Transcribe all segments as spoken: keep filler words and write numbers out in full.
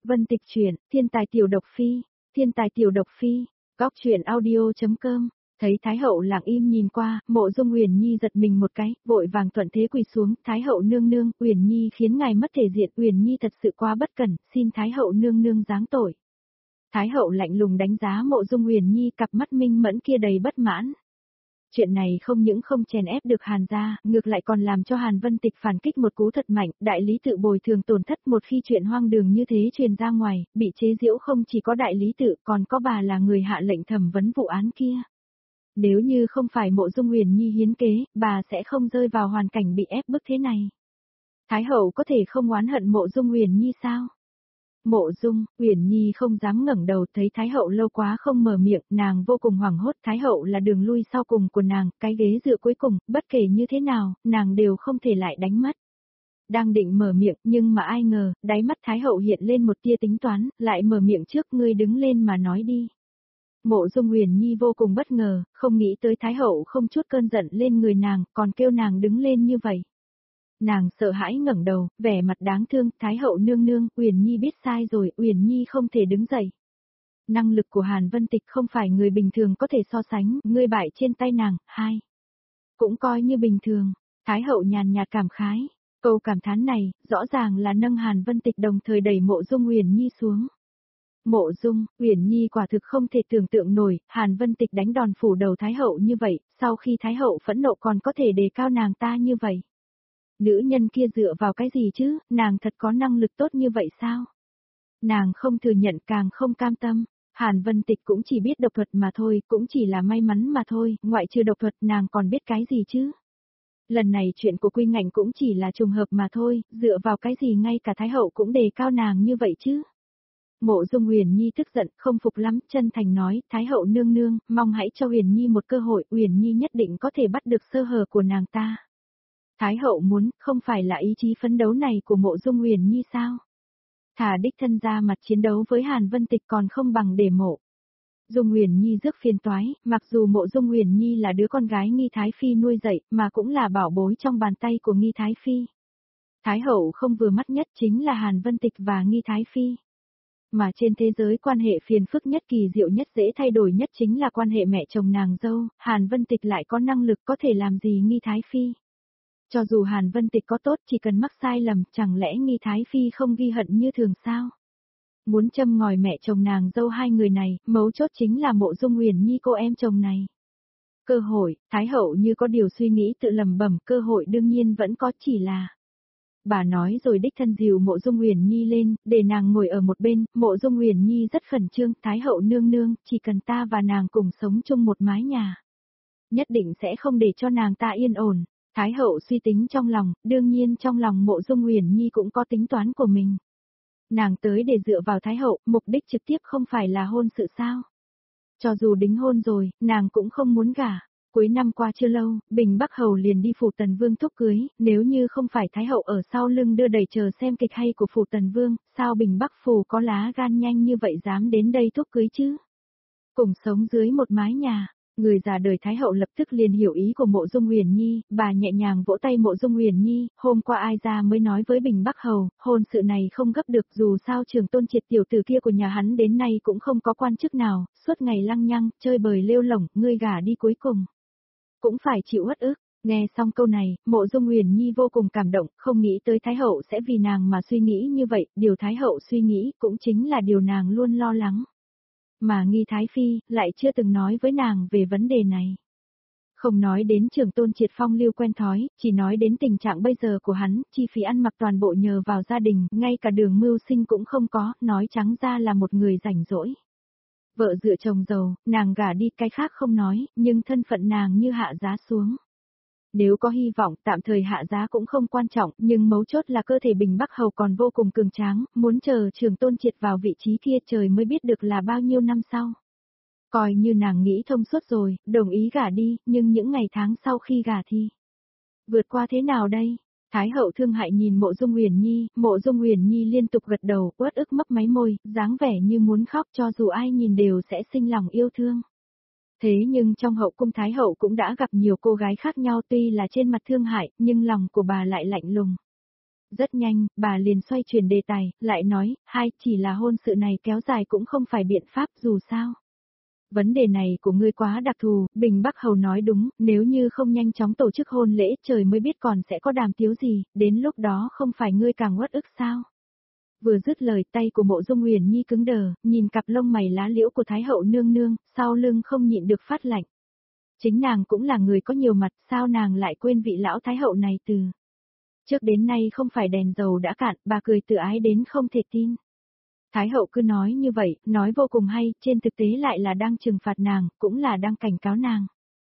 Vân Tịch truyện, Thiên tài tiểu độc phi, Thiên tài tiểu độc phi, góc truyện audio.com. Thấy Thái hậu lặng im nhìn qua, Mộ Dung Uyển Nhi giật mình một cái, vội vàng thuận thế quỳ xuống, Thái hậu nương nương, Uyển Nhi khiến ngài mất thể diện, Uyển Nhi thật sự quá bất cẩn, xin Thái hậu nương nương giáng tội. Thái hậu lạnh lùng đánh giá Mộ Dung Uyển Nhi, cặp mắt minh mẫn kia đầy bất mãn. Chuyện này không những không chèn ép được Hàn gia, ngược lại còn làm cho Hàn Vân Tịch phản kích một cú thật mạnh, đại lý tự bồi thường tổn thất một khi chuyện hoang đường như thế truyền ra ngoài, bị chế giễu không chỉ có đại lý tự còn có bà là người hạ lệnh thẩm vấn vụ án kia. Nếu như không phải Mộ Dung Uyển Nhi hiến kế, bà sẽ không rơi vào hoàn cảnh bị ép bức thế này. Thái hậu có thể không oán hận Mộ Dung Uyển Nhi sao? Mộ Dung, Uyển Nhi không dám ngẩng đầu, thấy Thái hậu lâu quá không mở miệng, nàng vô cùng hoảng hốt, Thái hậu là đường lui sau cùng của nàng, cái ghế dựa cuối cùng, bất kể như thế nào, nàng đều không thể lại đánh mất. Đang định mở miệng, nhưng mà ai ngờ, đáy mắt Thái hậu hiện lên một tia tính toán, lại mở miệng trước, ngươi đứng lên mà nói đi. Mộ Dung Uyển Nhi vô cùng bất ngờ, không nghĩ tới Thái hậu không chút cơn giận lên người nàng, còn kêu nàng đứng lên như vậy. Nàng sợ hãi ngẩng đầu, vẻ mặt đáng thương, Thái hậu nương nương, Uyển Nhi biết sai rồi, Uyển Nhi không thể đứng dậy. Năng lực của Hàn Vân Tịch không phải người bình thường có thể so sánh, ngươi bại trên tay nàng, hai. Cũng coi như bình thường, Thái hậu nhàn nhạt cảm khái, câu cảm thán này, rõ ràng là nâng Hàn Vân Tịch đồng thời đẩy Mộ Dung Uyển Nhi xuống. Mộ Dung, Uyển Nhi quả thực không thể tưởng tượng nổi, Hàn Vân Tịch đánh đòn phủ đầu Thái hậu như vậy, sau khi Thái hậu phẫn nộ còn có thể đề cao nàng ta như vậy. Nữ nhân kia dựa vào cái gì chứ, nàng thật có năng lực tốt như vậy sao? Nàng không thừa nhận càng không cam tâm, Hàn Vân Tịch cũng chỉ biết độc thuật mà thôi, cũng chỉ là may mắn mà thôi, ngoại trừ độc thuật nàng còn biết cái gì chứ? Lần này chuyện của Quy Ngạnh cũng chỉ là trùng hợp mà thôi, dựa vào cái gì ngay cả Thái hậu cũng đề cao nàng như vậy chứ? Mộ Dung Uyển Nhi tức giận, không phục lắm, chân thành nói, Thái hậu nương nương, mong hãy cho Uyển Nhi một cơ hội, Uyển Nhi nhất định có thể bắt được sơ hở của nàng ta. Thái hậu muốn, không phải là ý chí phấn đấu này của Mộ Dung Uyển Nhi sao? Thả đích thân ra mặt chiến đấu với Hàn Vân Tịch còn không bằng để Mộ Dung Uyển Nhi rước phiền toái, mặc dù Mộ Dung Uyển Nhi là đứa con gái Nghi Thái Phi nuôi dạy, mà cũng là bảo bối trong bàn tay của Nghi Thái Phi. Thái hậu không vừa mắt nhất chính là Hàn Vân Tịch và Nghi Thái Phi. Mà trên thế giới quan hệ phiền phức nhất, kỳ diệu nhất, dễ thay đổi nhất chính là quan hệ mẹ chồng nàng dâu, Hàn Vân Tịch lại có năng lực có thể làm gì Nghi Thái Phi. Cho dù Hàn Vân Tịch có tốt, chỉ cần mắc sai lầm, chẳng lẽ Nghi Thái Phi không ghi hận như thường sao? Muốn châm ngòi mẹ chồng nàng dâu hai người này, mấu chốt chính là Mộ Dung Uyển Nhi cô em chồng này. Cơ hội, Thái hậu như có điều suy nghĩ tự lẩm bẩm, cơ hội đương nhiên vẫn có, chỉ là... Bà nói rồi đích thân dìu Mộ Dung Uyển Nhi lên, để nàng ngồi ở một bên, Mộ Dung Uyển Nhi rất khẩn trương, Thái hậu nương nương, chỉ cần ta và nàng cùng sống chung một mái nhà. Nhất định sẽ không để cho nàng ta yên ổn. Thái hậu suy tính trong lòng, đương nhiên trong lòng Mộ Dung Uyển Nhi cũng có tính toán của mình. Nàng tới để dựa vào Thái hậu, mục đích trực tiếp không phải là hôn sự sao. Cho dù đính hôn rồi, nàng cũng không muốn gả. Cuối năm qua chưa lâu, Bình Bắc Hầu liền đi phủ Tần Vương thúc cưới, nếu như không phải Thái hậu ở sau lưng đưa đẩy chờ xem kịch hay của phủ Tần Vương, sao Bình Bắc phủ có lá gan nhanh như vậy dám đến đây thúc cưới chứ? Cùng sống dưới một mái nhà. Người già đời Thái hậu lập tức liền hiểu ý của Mộ Dung Uyển Nhi, bà nhẹ nhàng vỗ tay Mộ Dung Uyển Nhi, hôm qua ai ra mới nói với Bình Bắc Hầu, hôn sự này không gấp được, dù sao Trường Tôn Triệt tiểu tử kia của nhà hắn đến nay cũng không có quan chức nào, suốt ngày lăng nhăng, chơi bời lêu lổng, ngươi gả đi cuối cùng cũng phải chịu uất ức. Nghe xong câu này, Mộ Dung Uyển Nhi vô cùng cảm động, không nghĩ tới Thái hậu sẽ vì nàng mà suy nghĩ như vậy, điều Thái hậu suy nghĩ cũng chính là điều nàng luôn lo lắng. Mà Nghi Thái Phi, lại chưa từng nói với nàng về vấn đề này. Không nói đến Trường Tôn Triệt phong lưu quen thói, chỉ nói đến tình trạng bây giờ của hắn, chi phí ăn mặc toàn bộ nhờ vào gia đình, ngay cả đường mưu sinh cũng không có, nói trắng ra là một người rảnh rỗi. Vợ dựa chồng giàu, nàng gả đi cái khác không nói, nhưng thân phận nàng như hạ giá xuống. Nếu có hy vọng tạm thời hạ giá cũng không quan trọng, nhưng mấu chốt là cơ thể Bình Bắc Hầu còn vô cùng cường tráng, muốn chờ Trường Tôn Triệt vào vị trí kia trời mới biết được là bao nhiêu năm sau. Coi như nàng nghĩ thông suốt rồi, đồng ý gả đi, nhưng những ngày tháng sau khi gả thì vượt qua thế nào đây? Thái hậu thương hại nhìn Mộ Dung Uyển Nhi, Mộ Dung Uyển Nhi liên tục gật đầu, uất ức mấp máy môi, dáng vẻ như muốn khóc, cho dù ai nhìn đều sẽ sinh lòng yêu thương. Thế nhưng trong hậu cung Thái hậu cũng đã gặp nhiều cô gái khác nhau, tuy là trên mặt thương hại, nhưng lòng của bà lại lạnh lùng. Rất nhanh, bà liền xoay chuyển đề tài, lại nói, hai, chỉ là hôn sự này kéo dài cũng không phải biện pháp dù sao. Vấn đề này của ngươi quá đặc thù, Bình Bắc Hầu nói đúng, nếu như không nhanh chóng tổ chức hôn lễ trời mới biết còn sẽ có đàm tiếu gì, đến lúc đó không phải ngươi càng uất ức sao. Vừa dứt lời tay của Mộ Dung Uyển Nhi cứng đờ, nhìn cặp lông mày lá liễu của Thái hậu nương nương, sau lưng không nhịn được phát lạnh. Chính nàng cũng là người có nhiều mặt, sao nàng lại quên vị lão Thái hậu này từ trước đến nay không phải đèn dầu đã cạn, bà cười tự ái đến không thể tin. Thái hậu cứ nói như vậy, nói vô cùng hay, trên thực tế lại là đang trừng phạt nàng, cũng là đang cảnh cáo nàng.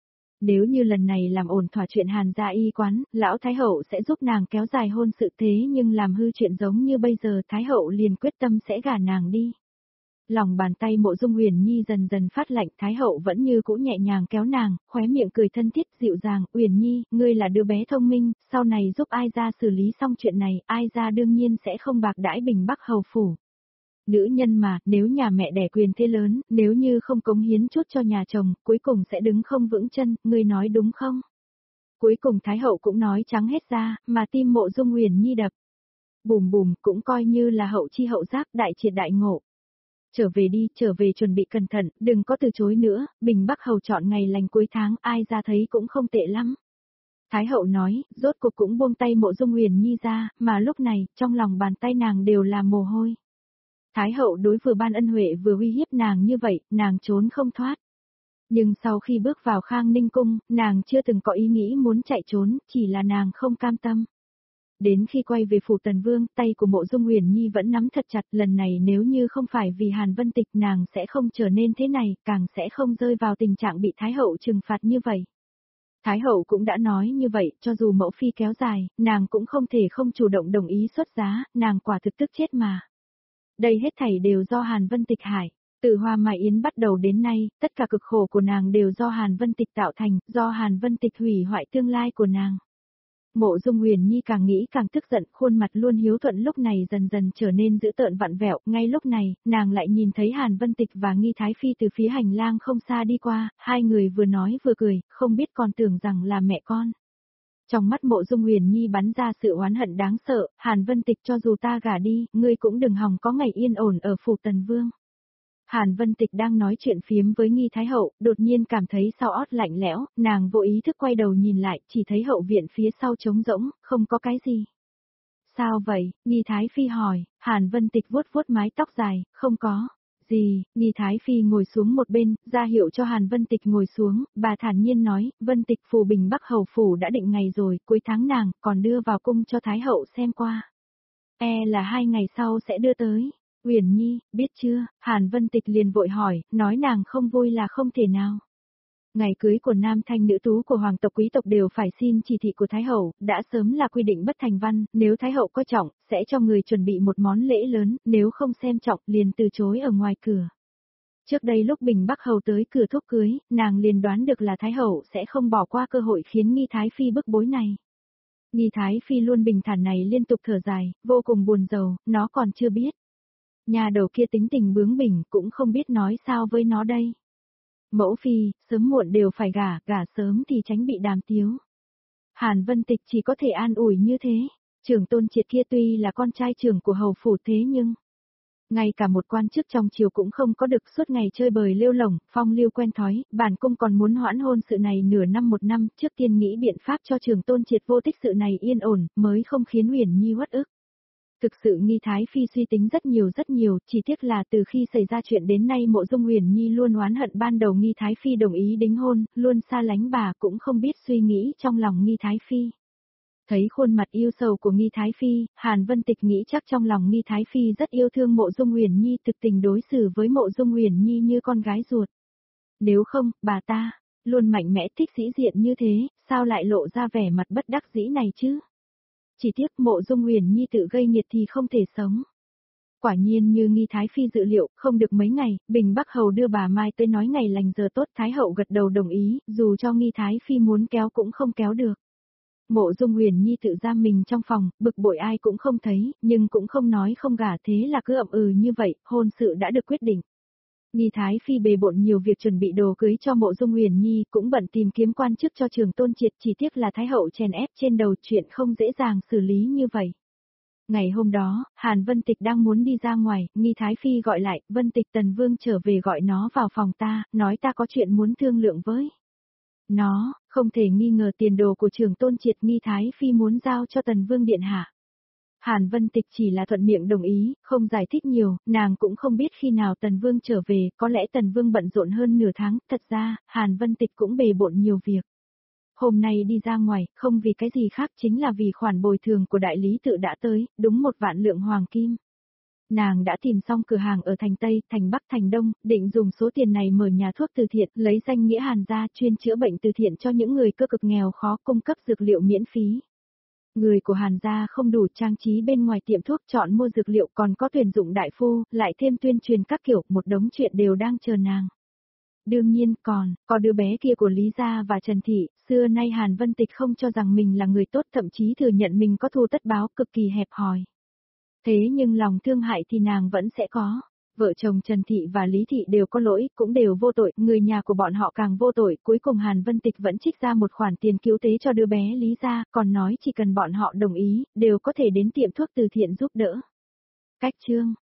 Nếu như lần này làm ổn thỏa chuyện Hàn gia y quán, lão Thái hậu sẽ giúp nàng kéo dài hôn sự, thế nhưng làm hư chuyện giống như bây giờ Thái hậu liền quyết tâm sẽ gả nàng đi. Lòng bàn tay Mộ Dung Uyển Nhi dần dần phát lạnh, Thái hậu vẫn như cũ nhẹ nhàng kéo nàng, khóe miệng cười thân thiết dịu dàng, Uyển Nhi, ngươi là đứa bé thông minh, sau này giúp ai gia xử lý xong chuyện này, ai gia đương nhiên sẽ không bạc đãi Bình Bắc hầu phủ. Nữ nhân mà, nếu nhà mẹ đẻ quyền thế lớn, nếu như không cống hiến chút cho nhà chồng, cuối cùng sẽ đứng không vững chân, ngươi nói đúng không? Cuối cùng Thái hậu cũng nói trắng hết ra, mà tim Mộ Dung Uyển Nhi đập. Bùm bùm, cũng coi như là hậu chi hậu giác, đại triệt đại ngộ. Trở về đi, trở về chuẩn bị cẩn thận, đừng có từ chối nữa, Bình Bắc hầu chọn ngày lành cuối tháng, ai ra thấy cũng không tệ lắm. Thái hậu nói, rốt cuộc cũng buông tay Mộ Dung Uyển Nhi ra, mà lúc này, trong lòng bàn tay nàng đều là mồ hôi. Thái hậu đối vừa ban ân huệ vừa uy hiếp nàng như vậy, nàng trốn không thoát. Nhưng sau khi bước vào Khang Ninh cung, nàng chưa từng có ý nghĩ muốn chạy trốn, chỉ là nàng không cam tâm. Đến khi quay về phủ Tần Vương, tay của Mộ Dung Uyển Nhi vẫn nắm thật chặt, lần này nếu như không phải vì Hàn Vân Tịch nàng sẽ không trở nên thế này, càng sẽ không rơi vào tình trạng bị Thái hậu trừng phạt như vậy. Thái hậu cũng đã nói như vậy, cho dù mẫu phi kéo dài, nàng cũng không thể không chủ động đồng ý xuất giá, nàng quả thực tức chết mà. Đây hết thảy đều do Hàn Vân Tịch hại. Từ Hoa Mai Yến bắt đầu đến nay, tất cả cực khổ của nàng đều do Hàn Vân Tịch tạo thành, do Hàn Vân Tịch hủy hoại tương lai của nàng. Mộ Dung Uyển Nhi càng nghĩ càng tức giận, khuôn mặt luôn hiếu thuận lúc này dần dần trở nên dữ tợn vặn vẹo, ngay lúc này, nàng lại nhìn thấy Hàn Vân Tịch và Nghi Thái Phi từ phía hành lang không xa đi qua, hai người vừa nói vừa cười, không biết còn tưởng rằng là mẹ con. Trong mắt Mộ Dung Uyển Nhi bắn ra sự oán hận đáng sợ, Hàn Vân Tịch cho dù ta gả đi, ngươi cũng đừng hòng có ngày yên ổn ở phủ Tần Vương. Hàn Vân Tịch đang nói chuyện phiếm với Nghi Thái Hậu, đột nhiên cảm thấy sau ót lạnh lẽo, nàng vô ý thức quay đầu nhìn lại, chỉ thấy hậu viện phía sau trống rỗng, không có cái gì. Sao vậy? Nghi Thái Phi hỏi, Hàn Vân Tịch vuốt vuốt mái tóc dài, không có. Gì? Nghi Thái Phi ngồi xuống một bên, ra hiệu cho Hàn Vân Tịch ngồi xuống, bà thản nhiên nói, Vân Tịch phù Bình Bắc hầu phủ đã định ngày rồi, cuối tháng nàng còn đưa vào cung cho Thái Hậu xem qua. E là hai ngày sau sẽ đưa tới. Uyển Nhi, biết chưa? Hàn Vân Tịch liền vội hỏi, nói nàng không vui là không thể nào. Ngày cưới của nam thanh nữ tú của hoàng tộc quý tộc đều phải xin chỉ thị của Thái Hậu, đã sớm là quy định bất thành văn, nếu Thái Hậu coi trọng, sẽ cho người chuẩn bị một món lễ lớn, nếu không xem trọng liền từ chối ở ngoài cửa. Trước đây lúc Bình Bắc hầu tới cửa thúc cưới, nàng liền đoán được là Thái Hậu sẽ không bỏ qua cơ hội khiến Nghi Thái Phi bức bối này. Nghi Thái Phi luôn bình thản này liên tục thở dài, vô cùng buồn rầu, nó còn chưa biết. Nhà đầu kia tính tình bướng bỉnh cũng không biết nói sao với nó đây. Mẫu phi, sớm muộn đều phải gả, gả sớm thì tránh bị đàm tiếu. Hàn Vân Tịch chỉ có thể an ủi như thế. Trưởng Tôn Triệt kia tuy là con trai trưởng của hầu phủ thế nhưng ngay cả một quan chức trong triều cũng không có được, suốt ngày chơi bời lêu lổng, phong lưu quen thói, bản cung còn muốn hoãn hôn sự này nửa năm một năm, trước tiên nghĩ biện pháp cho Trưởng Tôn Triệt vô tích sự này yên ổn, mới không khiến Uyển Nhi uất ức. Thực sự Nghi Thái Phi suy tính rất nhiều rất nhiều, chỉ tiếc là từ khi xảy ra chuyện đến nay Mộ Dung Uyển Nhi luôn oán hận ban đầu Nghi Thái Phi đồng ý đính hôn, luôn xa lánh bà, cũng không biết suy nghĩ trong lòng Nghi Thái Phi. Thấy khuôn mặt yêu sầu của Nghi Thái Phi, Hàn Vân Tịch nghĩ chắc trong lòng Nghi Thái Phi rất yêu thương Mộ Dung Uyển Nhi, thực tình đối xử với Mộ Dung Uyển Nhi như con gái ruột. Nếu không, bà ta luôn mạnh mẽ thích sĩ diện như thế, sao lại lộ ra vẻ mặt bất đắc dĩ này chứ? Chỉ tiếc Mộ Dung Uyển Nhi tự gây nghiệt thì không thể sống. Quả nhiên như Nghi Thái Phi dự liệu, không được mấy ngày, Bình Bắc hầu đưa bà Mai tới nói ngày lành giờ tốt, Thái hậu gật đầu đồng ý, dù cho Nghi Thái Phi muốn kéo cũng không kéo được. Mộ Dung Uyển Nhi tự giam mình trong phòng, bực bội ai cũng không thấy, nhưng cũng không nói không gả, thế là cứ ậm ừ như vậy, hôn sự đã được quyết định. Nghi Thái Phi bề bộn nhiều việc chuẩn bị đồ cưới cho Mộ Dung Uyển Nhi, cũng bận tìm kiếm quan chức cho Trưởng Tôn Triệt, chỉ tiếc là Thái hậu chèn ép trên đầu, chuyện không dễ dàng xử lý như vậy. Ngày hôm đó, Hàn Vân Tịch đang muốn đi ra ngoài, Nghi Thái Phi gọi lại, Vân Tịch Tần Vương trở về gọi nó vào phòng ta, nói ta có chuyện muốn thương lượng với nó, không thể nghi ngờ tiền đồ của trưởng tôn triệt Nghi Thái Phi muốn giao cho Tần Vương Điện Hạ. Hàn Vân Tịch chỉ là thuận miệng đồng ý, không giải thích nhiều, nàng cũng không biết khi nào Tần Vương trở về, có lẽ Tần Vương bận rộn hơn nửa tháng, thật ra, Hàn Vân Tịch cũng bề bộn nhiều việc. Hôm nay đi ra ngoài, không vì cái gì khác chính là vì khoản bồi thường của đại lý tự đã tới, đúng một vạn lượng hoàng kim. Nàng đã tìm xong cửa hàng ở thành Tây, thành Bắc, thành Đông, định dùng số tiền này mở nhà thuốc từ thiện, lấy danh nghĩa Hàn gia chuyên chữa bệnh từ thiện cho những người cơ cực nghèo khó, cung cấp dược liệu miễn phí. Người của Hàn gia không đủ trang trí bên ngoài tiệm thuốc chọn mua dược liệu còn có tuyển dụng đại phu, lại thêm tuyên truyền các kiểu, một đống chuyện đều đang chờ nàng. Đương nhiên còn, có đứa bé kia của Lý Gia và Trần Thị, xưa nay Hàn Vân Tịch không cho rằng mình là người tốt, thậm chí thừa nhận mình có thù tất báo, cực kỳ hẹp hòi. Thế nhưng lòng thương hại thì nàng vẫn sẽ có. Vợ chồng Trần Thị và Lý Thị đều có lỗi, cũng đều vô tội, người nhà của bọn họ càng vô tội, cuối cùng Hàn Vân Tịch vẫn trích ra một khoản tiền cứu tế cho đứa bé Lý Gia, còn nói chỉ cần bọn họ đồng ý, đều có thể đến tiệm thuốc từ thiện giúp đỡ. Cách chương